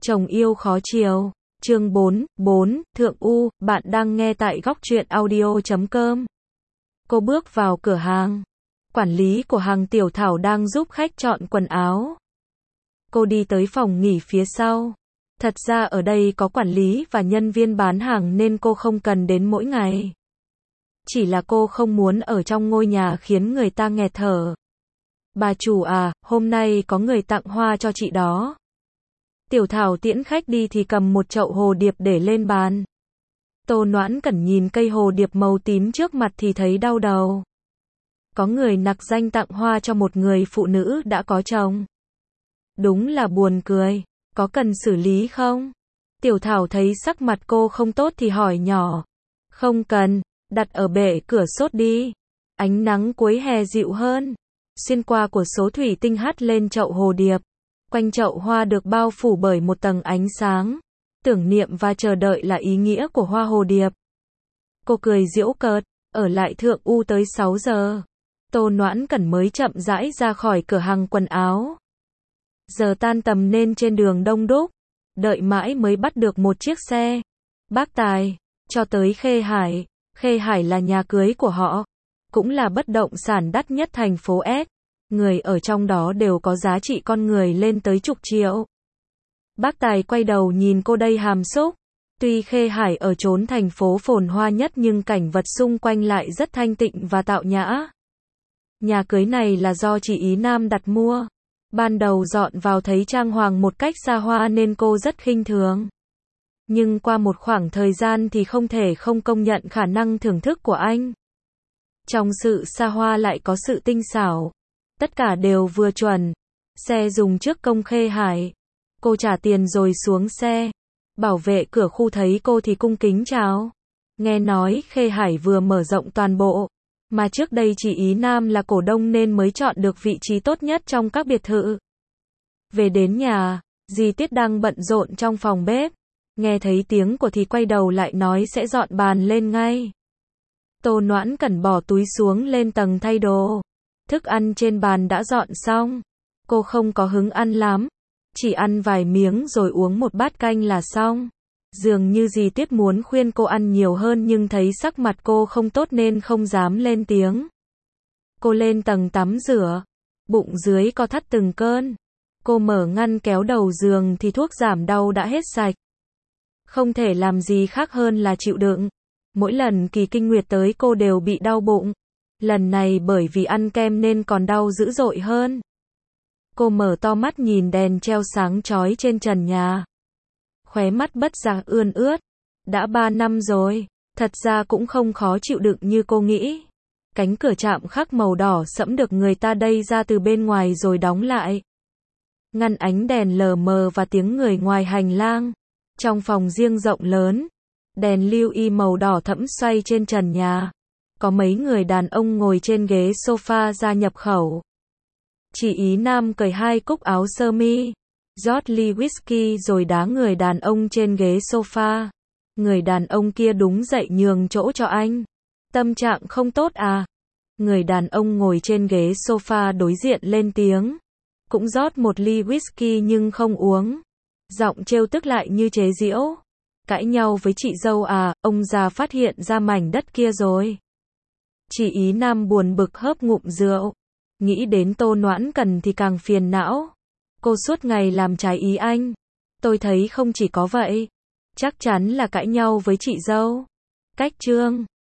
Chồng yêu khó chiều. Chương 4, Thượng U, bạn đang nghe tại góc truyện audio.com. Cô bước vào cửa hàng. Quản lý của hàng Tiểu Thảo đang giúp khách chọn quần áo. Cô đi tới phòng nghỉ phía sau. Thật ra ở đây có quản lý và nhân viên bán hàng nên cô không cần đến mỗi ngày. Chỉ là cô không muốn ở trong ngôi nhà khiến người ta nghẹt thở. Bà chủ à, hôm nay có người tặng hoa cho chị đó. Tiểu Thảo tiễn khách đi thì cầm một chậu hồ điệp để lên bàn. Tô Noãn Cẩn nhìn cây hồ điệp màu tím trước mặt thì thấy đau đầu. Có người nặc danh tặng hoa cho một người phụ nữ đã có chồng. Đúng là buồn cười, có cần xử lý không? Tiểu Thảo thấy sắc mặt cô không tốt thì hỏi nhỏ. Không cần, đặt ở bệ cửa sốt đi. Ánh nắng cuối hè dịu hơn. Xuyên qua của số thủy tinh hắt lên chậu hồ điệp. Quanh chậu hoa được bao phủ bởi một tầng ánh sáng. Tưởng niệm và chờ đợi là ý nghĩa của hoa hồ điệp. Cô cười giễu cợt, ở lại Thượng U tới 6 giờ. Tô Noãn Cẩn mới chậm rãi ra khỏi cửa hàng quần áo. Giờ tan tầm nên trên đường đông đúc. Đợi mãi mới bắt được một chiếc xe. Bác Tài, cho tới Khê Hải. Khê Hải là nhà cưới của họ. Cũng là bất động sản đắt nhất thành phố S. Người ở trong đó đều có giá trị con người lên tới chục triệu. Bác Tài quay đầu nhìn cô đầy hàm xúc. Tuy Khê Hải ở chốn thành phố phồn hoa nhất nhưng cảnh vật xung quanh lại rất thanh tịnh và tao nhã. Nhà cưới này là do chị Ý Nam đặt mua. Ban đầu dọn vào thấy trang hoàng một cách xa hoa nên cô rất khinh thường. Nhưng qua một khoảng thời gian thì không thể không công nhận khả năng thưởng thức của anh. Trong sự xa hoa lại có sự tinh xảo. Tất cả đều vừa chuẩn. Xe dùng trước công Khê Hải. Cô trả tiền rồi xuống xe. Bảo vệ cửa khu thấy cô thì cung kính chào. Nghe nói Khê Hải vừa mở rộng toàn bộ. Mà trước đây chị Ý Nam là cổ đông nên mới chọn được vị trí tốt nhất trong các biệt thự. Về đến nhà, dì Tiết đang bận rộn trong phòng bếp. Nghe thấy tiếng của thì quay đầu lại nói sẽ dọn bàn lên ngay. Tô Noãn Cẩn bỏ túi xuống lên tầng thay đồ. Thức ăn trên bàn đã dọn xong. Cô không có hứng ăn lắm. Chỉ ăn vài miếng rồi uống một bát canh là xong. Dường như dì Tiết muốn khuyên cô ăn nhiều hơn nhưng thấy sắc mặt cô không tốt nên không dám lên tiếng. Cô lên tầng tắm rửa. Bụng dưới co thắt từng cơn. Cô mở ngăn kéo đầu giường thì thuốc giảm đau đã hết sạch. Không thể làm gì khác hơn là chịu đựng. Mỗi lần kỳ kinh nguyệt tới cô đều bị đau bụng. Lần này bởi vì ăn kem nên còn đau dữ dội hơn. Cô mở to mắt nhìn đèn treo sáng chói trên trần nhà. Khóe mắt bất giác ươn ướt. Đã 3 năm rồi. Thật ra cũng không khó chịu đựng như cô nghĩ. Cánh cửa chạm khắc màu đỏ sẫm được người ta đẩy ra từ bên ngoài rồi đóng lại. Ngăn ánh đèn lờ mờ và tiếng người ngoài hành lang. Trong phòng riêng rộng lớn. Đèn lưu y màu đỏ thẫm xoay trên trần nhà. Có mấy người đàn ông ngồi trên ghế sofa ra nhập khẩu. Chị Ý Nam cởi 2 cúc áo sơ mi. Rót ly whisky rồi đá người đàn ông trên ghế sofa. Người đàn ông kia đúng dậy nhường chỗ cho anh. Tâm trạng không tốt à? Người đàn ông ngồi trên ghế sofa đối diện lên tiếng. Cũng rót một ly whisky nhưng không uống. Giọng trêu tức lại như chế giễu. Cãi nhau với chị dâu à, ông già phát hiện ra mảnh đất kia rồi. Chị Ý Nam buồn bực hớp ngụm rượu. Nghĩ đến Tô Noãn Cẩn thì càng phiền não. Cô suốt ngày làm trái ý anh. Tôi thấy không chỉ có vậy. Chắc chắn là cãi nhau với chị dâu. Cách chương